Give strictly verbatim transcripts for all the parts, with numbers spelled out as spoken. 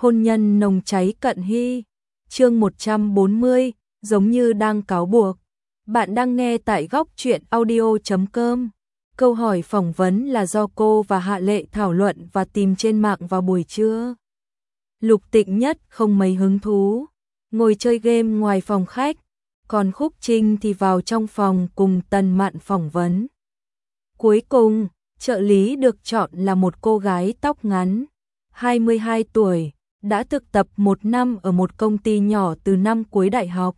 hôn nhân nồng cháy cận hy. Chương một trăm bốn mươi, giống như đang cáo buộc. Bạn đang nghe tại góc truyện audio chấm com. Câu hỏi phỏng vấn là do cô và Hạ Lệ thảo luận và tìm trên mạng vào buổi trưa. Lục Tịnh Nhất không mấy hứng thú, ngồi chơi game ngoài phòng khách, còn Khúc Trinh thì vào trong phòng cùng Tần Mạn phỏng vấn. Cuối cùng, trợ lý được chọn là một cô gái tóc ngắn, hai mươi hai tuổi, đã thực tập một năm ở một công ty nhỏ từ năm cuối đại học.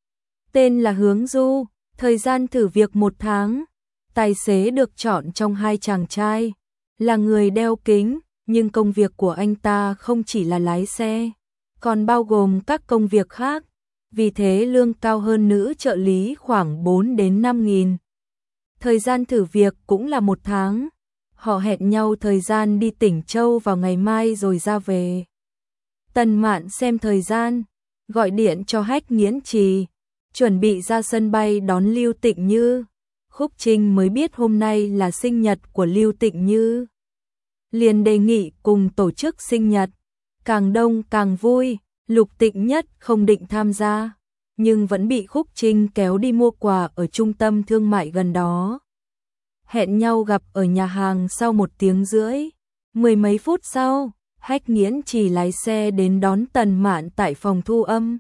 Tên là Hướng Du, thời gian thử việc một tháng. Tài xế được chọn trong hai chàng trai, là người đeo kính, nhưng công việc của anh ta không chỉ là lái xe, còn bao gồm các công việc khác, vì thế lương cao hơn nữ trợ lý khoảng bốn đến năm nghìn. Thời gian thử việc cũng là một tháng. Họ hẹn nhau thời gian đi Tỉnh Châu vào ngày mai rồi ra về. Tần Mạn xem thời gian, gọi điện cho Hách Nghiễn Trì, chuẩn bị ra sân bay đón Lưu Tịnh Như. Khúc Trinh mới biết hôm nay là sinh nhật của Lưu Tịnh Như, liền đề nghị cùng tổ chức sinh nhật, càng đông càng vui. Lục Tịnh Nhất không định tham gia, nhưng vẫn bị Khúc Trinh kéo đi mua quà ở trung tâm thương mại gần đó. Hẹn nhau gặp ở nhà hàng sau một tiếng rưỡi. Mười mấy phút sau, Hách Nghiễn Trì lái xe đến đón Tần Mạn tại phòng thu âm.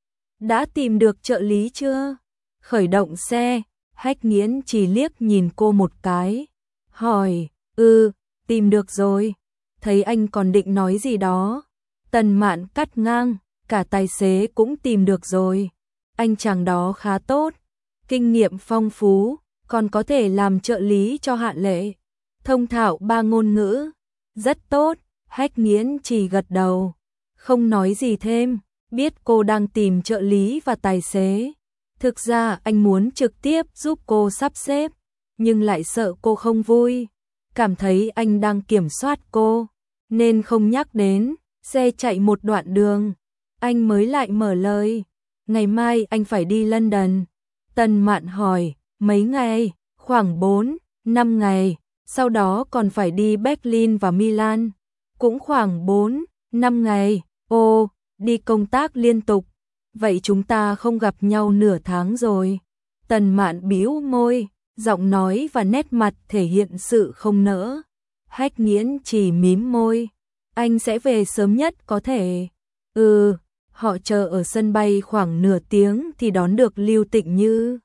Đã tìm được trợ lý chưa? Khởi động xe, Hách Nghiễn Trì liếc nhìn cô một cái, hỏi, ừ, tìm được rồi. Thấy anh còn định nói gì đó, Tần Mạn cắt ngang, cả tài xế cũng tìm được rồi. Anh chàng đó khá tốt, kinh nghiệm phong phú, còn có thể làm trợ lý cho Hạ Lệ. Thông thạo ba ngôn ngữ, rất tốt. Hách Nghiễn Trì gật đầu, không nói gì thêm, biết cô đang tìm trợ lý và tài xế. Thực ra anh muốn trực tiếp giúp cô sắp xếp, nhưng lại sợ cô không vui, cảm thấy anh đang kiểm soát cô, nên không nhắc đến. Xe chạy một đoạn đường, anh mới lại mở lời, ngày mai anh phải đi London. Tần Mạn hỏi, mấy ngày? Khoảng bốn, năm ngày, sau đó còn phải đi Berlin và Milan, cũng khoảng bốn, năm ngày. Ồ, đi công tác liên tục, vậy chúng ta không gặp nhau nửa tháng rồi. Tần Mạn bĩu môi, giọng nói và nét mặt thể hiện sự không nỡ. Hách Nghiễn Trì mím môi, anh sẽ về sớm nhất có thể. Ừ, họ chờ ở sân bay khoảng nửa tiếng thì đón được Lưu Tịnh Như.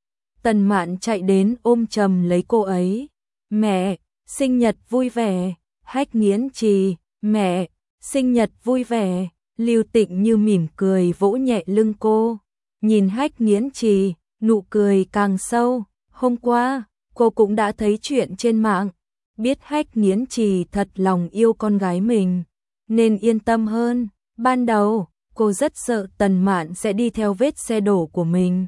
Tần Mạn chạy đến ôm chầm lấy cô ấy. Mẹ, sinh nhật vui vẻ. Hách Nghiễn Trì, mẹ, sinh nhật vui vẻ. Lưu Tịnh Như mỉm cười vỗ nhẹ lưng cô. Nhìn Hách Nghiễn Trì, nụ cười càng sâu. Hôm qua, cô cũng đã thấy chuyện trên mạng, biết Hách Nghiễn Trì thật lòng yêu con gái mình, nên yên tâm hơn. Ban đầu, cô rất sợ Tần Mạn sẽ đi theo vết xe đổ của mình,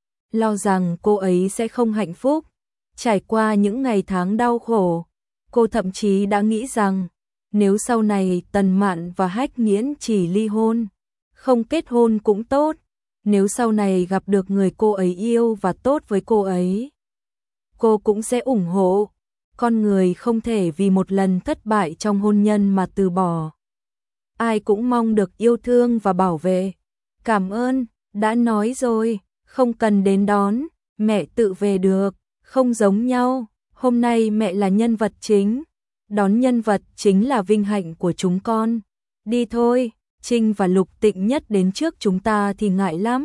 lo rằng cô ấy sẽ không hạnh phúc. Trải qua những ngày tháng đau khổ, cô thậm chí đã nghĩ rằng, nếu sau này Tần Mạn và Hách Nghiễn Trì ly hôn, không kết hôn cũng tốt. Nếu sau này gặp được người cô ấy yêu và tốt với cô ấy, cô cũng sẽ ủng hộ. Con người không thể vì một lần thất bại trong hôn nhân mà từ bỏ. Ai cũng mong được yêu thương và bảo vệ. Cảm ơn, đã nói rồi, không cần đến đón, mẹ tự về được. Không giống nhau, hôm nay mẹ là nhân vật chính, đón nhân vật chính là vinh hạnh của chúng con. Đi thôi, Trinh và Lục Tịnh Nhất đến trước chúng ta thì ngại lắm.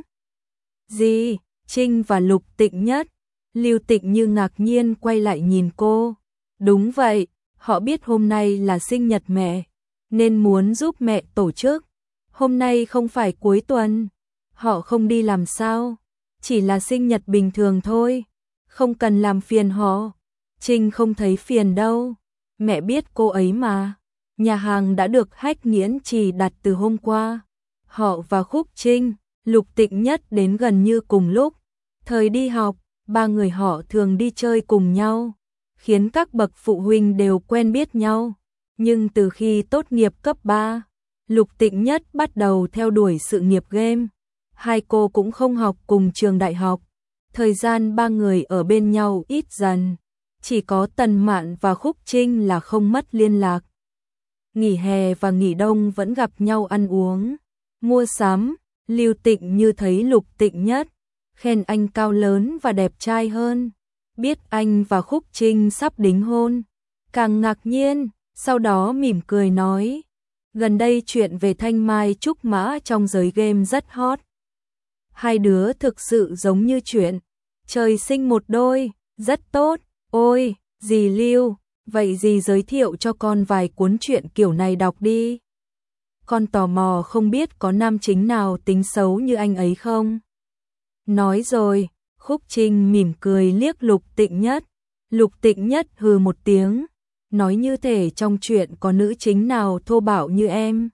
Gì? Trinh và Lục Tịnh Nhất? Lưu Tịnh Như ngạc nhiên quay lại nhìn cô. Đúng vậy, họ biết hôm nay là sinh nhật mẹ, nên muốn giúp mẹ tổ chức. Hôm nay không phải cuối tuần, họ không đi làm sao, chỉ là sinh nhật bình thường thôi, không cần làm phiền họ. Trinh không thấy phiền đâu, mẹ biết cô ấy mà. Nhà hàng đã được Hách Nghiễn Trì đặt từ hôm qua. Họ và Khúc Trinh, Lục Tịnh Nhất đến gần như cùng lúc. Thời đi học, ba người họ thường đi chơi cùng nhau, khiến các bậc phụ huynh đều quen biết nhau. Nhưng từ khi tốt nghiệp cấp ba, Lục Tịnh Nhất bắt đầu theo đuổi sự nghiệp game. Hai cô cũng không học cùng trường đại học. Thời gian ba người ở bên nhau ít dần. Chỉ có Tần Mạn và Khúc Trinh là không mất liên lạc. nghỉ hè và nghỉ đông vẫn gặp nhau ăn uống, mua sắm. Lưu Tịnh Như thấy Lục Tịnh Nhất, khen anh cao lớn và đẹp trai hơn, biết anh và Khúc Trinh sắp đính hôn, càng ngạc nhiên, sau đó mỉm cười nói, gần đây chuyện về Thanh Mai Trúc Mã trong giới game rất hot. Hai đứa thực sự giống như chuyện trời sinh một đôi, rất tốt. Ôi, dì Lưu, vậy dì giới thiệu cho con vài cuốn truyện kiểu này đọc đi. Con tò mò không biết có nam chính nào tính xấu như anh ấy không? Nói rồi, Khúc Trinh mỉm cười liếc Lục Tịnh Nhất. Lục Tịnh Nhất hừ một tiếng, nói như thể trong chuyện có nữ chính nào thô bạo như em.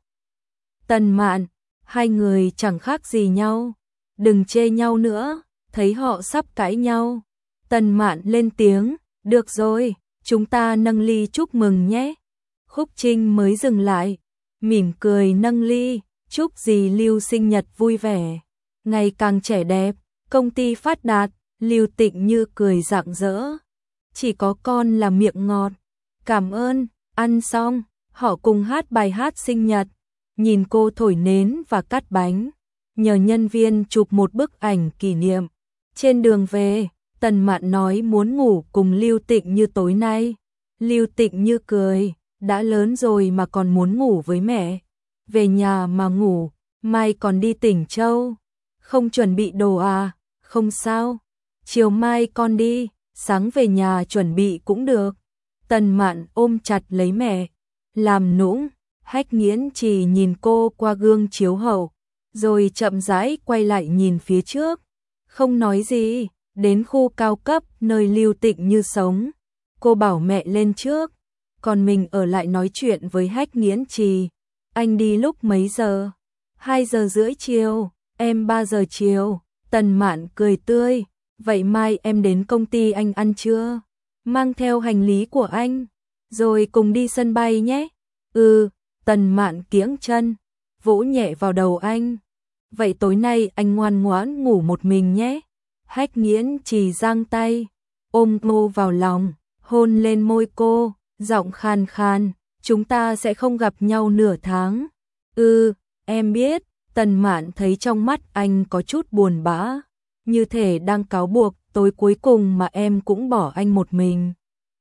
Tần Mạn, hai người chẳng khác gì nhau, đừng chê nhau nữa, thấy họ sắp cãi nhau. Tần Mạn lên tiếng, được rồi, chúng ta nâng ly chúc mừng nhé. Khúc Trinh mới dừng lại, mỉm cười nâng ly, chúc dì Lưu sinh nhật vui vẻ, ngày càng trẻ đẹp, công ty phát đạt. Lưu Tịnh Như cười rạng rỡ, chỉ có con là miệng ngọt. Cảm ơn. Ăn xong, họ cùng hát bài hát sinh nhật, nhìn cô thổi nến và cắt bánh, nhờ nhân viên chụp một bức ảnh kỷ niệm. Trên đường về, Tần Mạn nói muốn ngủ cùng Lưu Tịnh Như tối nay. Lưu Tịnh Như cười, đã lớn rồi mà còn muốn ngủ với mẹ. Về nhà mà ngủ, mai còn đi Tỉnh Châu. Không chuẩn bị đồ à? Không sao, chiều mai con đi, sáng về nhà chuẩn bị cũng được. Tần Mạn ôm chặt lấy mẹ, làm nũng. Hách Nghiễn chỉ nhìn cô qua gương chiếu hậu, rồi chậm rãi quay lại nhìn phía trước, không nói gì. Đến khu cao cấp nơi Lưu Tịnh Như sống, cô bảo mẹ lên trước, còn mình ở lại nói chuyện với Hách Nghiễn Trì. Anh đi lúc mấy giờ? hai giờ rưỡi chiều, em ba giờ chiều. Tần Mạn cười tươi, vậy mai em đến công ty anh ăn trưa, mang theo hành lý của anh, rồi cùng đi sân bay nhé. Ừ. Tần Mạn kiễng chân, vỗ nhẹ vào đầu anh. Vậy tối nay anh ngoan ngoãn ngủ một mình nhé. Hách Nghiễn Trì giang tay, ôm cô vào lòng, hôn lên môi cô, giọng khàn khàn, chúng ta sẽ không gặp nhau nửa tháng. Ừ, em biết. Tần Mạn thấy trong mắt anh có chút buồn bã, như thể đang cáo buộc tối cuối cùng mà em cũng bỏ anh một mình.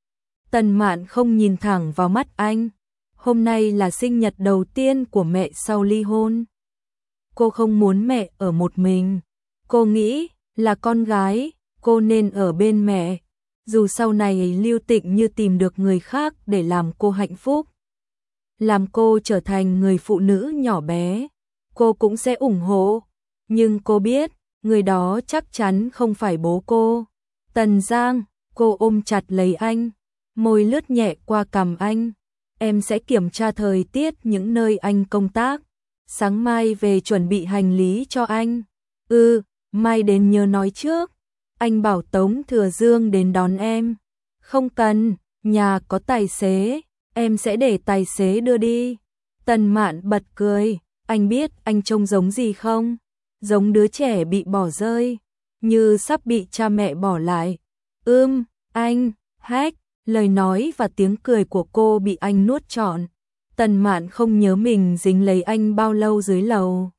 Tần Mạn không nhìn thẳng vào mắt anh. Hôm nay là sinh nhật đầu tiên của mẹ sau ly hôn. Cô không muốn mẹ ở một mình. Cô nghĩ là con gái, cô nên ở bên mẹ. Dù sau này Lưu Tịnh Như tìm được người khác để làm cô hạnh phúc, làm cô trở thành người phụ nữ nhỏ bé, cô cũng sẽ ủng hộ. Nhưng cô biết, người đó chắc chắn không phải bố cô. Tần Giang, cô ôm chặt lấy anh, môi lướt nhẹ qua cằm anh. Em sẽ kiểm tra thời tiết những nơi anh công tác, sáng mai về chuẩn bị hành lý cho anh. Ừ, mai đến nhớ nói trước. Anh bảo Tống Thừa Dương đến đón em. Không cần, nhà có tài xế, em sẽ để tài xế đưa đi. Tần Mạn bật cười, anh biết anh trông giống gì không? Giống đứa trẻ bị bỏ rơi, như sắp bị cha mẹ bỏ lại. Ưm, anh, Hách. Lời nói và tiếng cười của cô bị anh nuốt trọn. Tần Mạn không nhớ mình dính lấy anh bao lâu dưới lầu.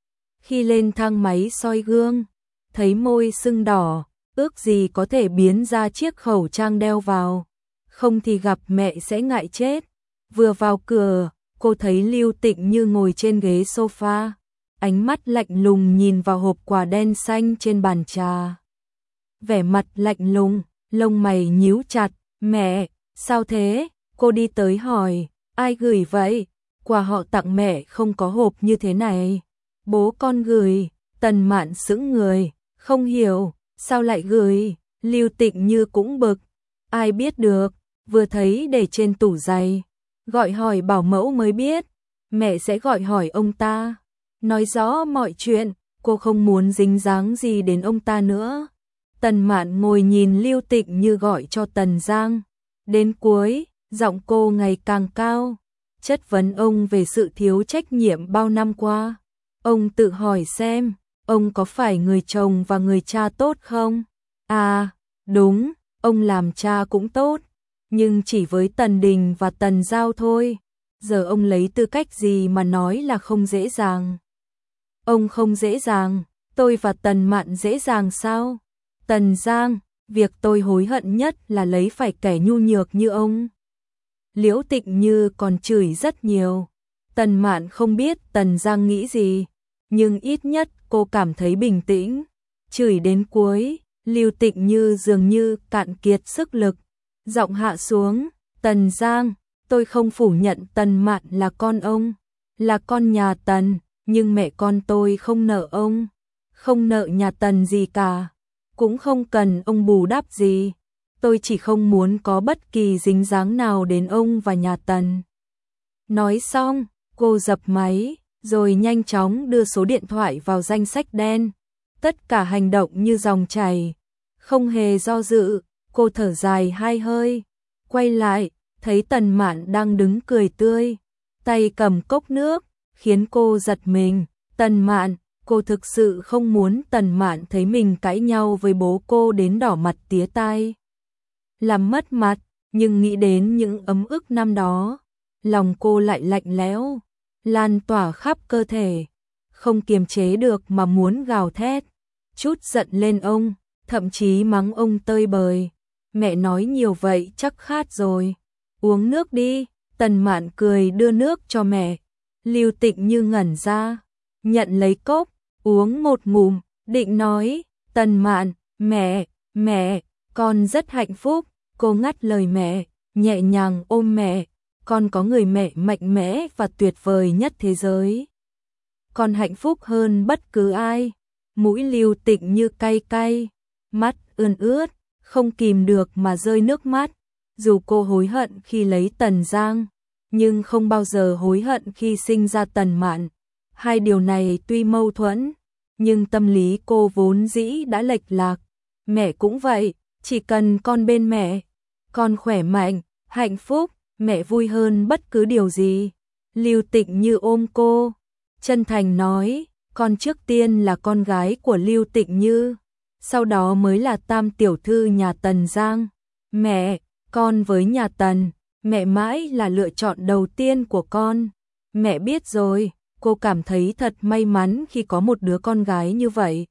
Khi lên thang máy soi gương, thấy môi sưng đỏ, ước gì có thể biến ra chiếc khẩu trang đeo vào, không thì gặp mẹ sẽ ngại chết. Vừa vào cửa, cô thấy Lưu Tịnh Như ngồi trên ghế sofa, ánh mắt lạnh lùng nhìn vào hộp quà đen xanh trên bàn trà. Vẻ mặt lạnh lùng, lông mày nhíu chặt. Mẹ, sao thế? Cô đi tới hỏi, ai gửi vậy? Quà họ tặng mẹ không có hộp như thế này. Bố con gửi. Tần Mạn sững người, không hiểu, sao lại gửi? Lưu Tịnh Như cũng bực, ai biết được, vừa thấy để trên tủ giày. Gọi hỏi bảo mẫu mới biết, mẹ sẽ gọi hỏi ông ta, nói rõ mọi chuyện, cô không muốn dính dáng gì đến ông ta nữa. Tần Mạn ngồi nhìn Lưu Tịnh Như gọi cho Tần Giang. Đến cuối, giọng cô ngày càng cao, chất vấn ông về sự thiếu trách nhiệm bao năm qua. Ông tự hỏi xem, ông có phải người chồng và người cha tốt không? À, đúng, ông làm cha cũng tốt, nhưng chỉ với Tần Đình và Tần Giao thôi. giờ ông lấy tư cách gì mà nói là không dễ dàng? Ông không dễ dàng, tôi và Tần Mạn dễ dàng sao? Tần Giang, việc tôi hối hận nhất là lấy phải kẻ nhu nhược như ông. Liễu Tịnh Như còn chửi rất nhiều. Tần Mạn không biết Tần Giang nghĩ gì, nhưng ít nhất cô cảm thấy bình tĩnh. Chửi đến cuối, Liễu Tịnh Như dường như cạn kiệt sức lực, giọng hạ xuống, Tần Giang, tôi không phủ nhận Tần Mạn là con ông, là con nhà Tần, nhưng mẹ con tôi không nợ ông, không nợ nhà Tần gì cả, cũng không cần ông bù đắp gì. Tôi chỉ không muốn có bất kỳ dính dáng nào đến ông và nhà Tần. Nói xong, cô dập máy, rồi nhanh chóng đưa số điện thoại vào danh sách đen. Tất cả hành động như dòng chảy, không hề do dự. Cô thở dài hai hơi, quay lại, thấy Tần Mạn đang đứng cười tươi, tay cầm cốc nước, khiến cô giật mình. Tần Mạn, cô thực sự không muốn Tần Mạn thấy mình cãi nhau với bố cô đến đỏ mặt tía tai, làm mất mặt, nhưng nghĩ đến những ấm ức năm đó, lòng cô lại lạnh lẽo, lan tỏa khắp cơ thể, không kiềm chế được mà muốn gào thét, chút giận lên ông, thậm chí mắng ông tơi bời. Mẹ nói nhiều vậy chắc khát rồi, uống nước đi. Tần Mạn cười đưa nước cho mẹ. Liễu Tịnh Như ngẩn ra, nhận lấy cốc, uống một ngụm, định nói, Tần Mạn, mẹ, mẹ, con rất hạnh phúc. Cô ngắt lời mẹ, nhẹ nhàng ôm mẹ, con có người mẹ mạnh mẽ và tuyệt vời nhất thế giới. Con hạnh phúc hơn bất cứ ai. Mũi Liễu Tịnh Như cay cay, mắt ươn ướt, không kìm được mà rơi nước mắt. Dù cô hối hận khi lấy Tần Giang, nhưng không bao giờ hối hận khi sinh ra Tần Mạn. Hai điều này tuy mâu thuẫn, nhưng tâm lý cô vốn dĩ đã lệch lạc. Mẹ cũng vậy, chỉ cần con bên mẹ, con khỏe mạnh, hạnh phúc, mẹ vui hơn bất cứ điều gì. Liễu Tịnh Như ôm cô, chân thành nói, con trước tiên là con gái của Liễu Tịnh Như, sau đó mới là tam tiểu thư nhà Tần Giang. Mẹ, con với nhà Tần, mẹ mãi là lựa chọn đầu tiên của con. Mẹ biết rồi, cô cảm thấy thật may mắn khi có một đứa con gái như vậy.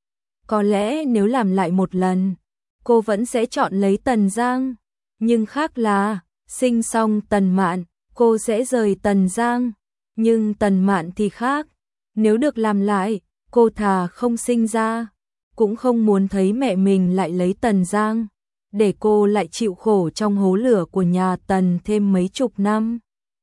Có lẽ nếu làm lại một lần, cô vẫn sẽ chọn lấy Tần Giang. Nhưng khác là, sinh xong Tần Mạn, cô sẽ rời Tần Giang. Nhưng Tần Mạn thì khác. Nếu được làm lại, cô thà không sinh ra, cũng không muốn thấy mẹ mình lại lấy Tần Giang, để cô lại chịu khổ trong hố lửa của nhà Tần thêm mấy chục năm.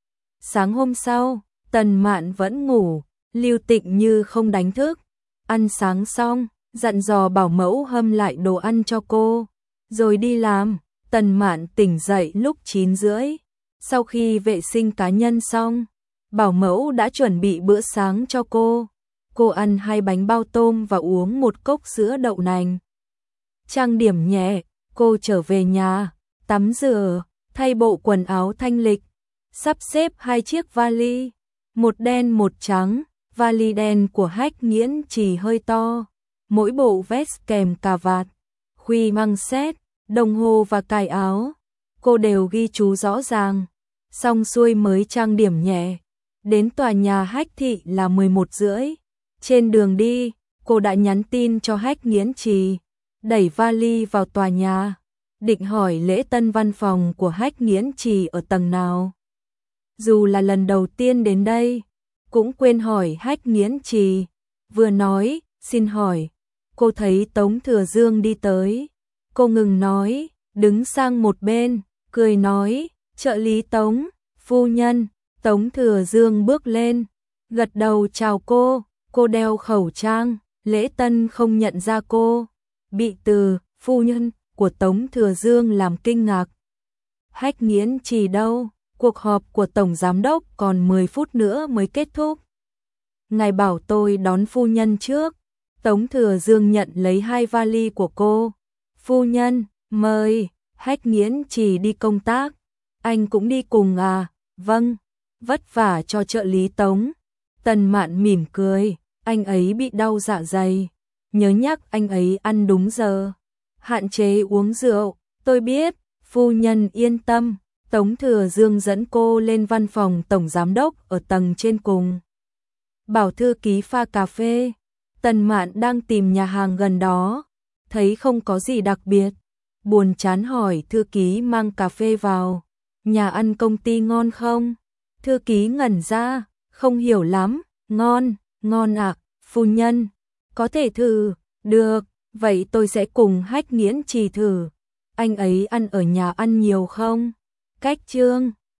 Sáng hôm sau, Tần Mạn vẫn ngủ, Liễu Tịnh Như không đánh thức. Ăn sáng xong, dặn dò bảo mẫu hâm lại đồ ăn cho cô, rồi đi làm. Tần Mạn tỉnh dậy lúc chín rưỡi. Sau khi vệ sinh cá nhân xong, bảo mẫu đã chuẩn bị bữa sáng cho cô. Cô ăn hai bánh bao tôm và uống một cốc sữa đậu nành. Trang điểm nhẹ, cô trở về nhà, tắm rửa, thay bộ quần áo thanh lịch, sắp xếp hai chiếc vali, một đen một trắng. Vali đen của Hách Nghiễn Trì hơi to, mỗi bộ vest kèm cà vạt, khuy măng xét, đồng hồ và cài áo, cô đều ghi chú rõ ràng. Xong xuôi mới trang điểm nhẹ. Đến tòa nhà Hách Thị là mười một rưỡi. Trên đường đi, cô đã nhắn tin cho Hách Nghiễn Trì, đẩy vali vào tòa nhà, định hỏi lễ tân văn phòng của Hách Nghiễn Trì ở tầng nào. Dù là lần đầu tiên đến đây, cũng quên hỏi Hách Nghiễn Trì. Vừa nói, xin hỏi, cô thấy Tống Thừa Dương đi tới. Cô ngừng nói, đứng sang một bên, cười nói, trợ lý Tống, phu nhân. Tống Thừa Dương bước lên, gật đầu chào cô. Cô đeo khẩu trang, lễ tân không nhận ra cô. Bị từ phu nhân của Tống Thừa Dương làm kinh ngạc. Hách Nghiễn Trì đâu? Cuộc họp của Tổng Giám Đốc còn mười phút nữa mới kết thúc. Ngài bảo tôi đón phu nhân trước. Tống Thừa Dương nhận lấy hai vali của cô. Phu nhân, mời. Hách Nghiễn Trì đi công tác. Anh cũng đi cùng à? Vâng, vất vả cho trợ lý Tống. Tần Mạn mỉm cười, anh ấy bị đau dạ dày. Nhớ nhắc anh ấy ăn đúng giờ, hạn chế uống rượu. Tôi biết, phu nhân yên tâm. Tống Thừa Dương dẫn cô lên văn phòng tổng giám đốc ở tầng trên cùng. Bảo thư ký pha cà phê. Tần Mạn đang tìm nhà hàng gần đó, thấy không có gì đặc biệt, buồn chán hỏi thư ký mang cà phê vào. Nhà ăn công ty ngon không? Thư ký ngẩn ra, không hiểu lắm. Ngon, ngon ạ, phu nhân. Có thể thử, được, vậy tôi sẽ cùng Hách Nghiễn Trì thử. Anh ấy ăn ở nhà ăn nhiều không? Cách Trương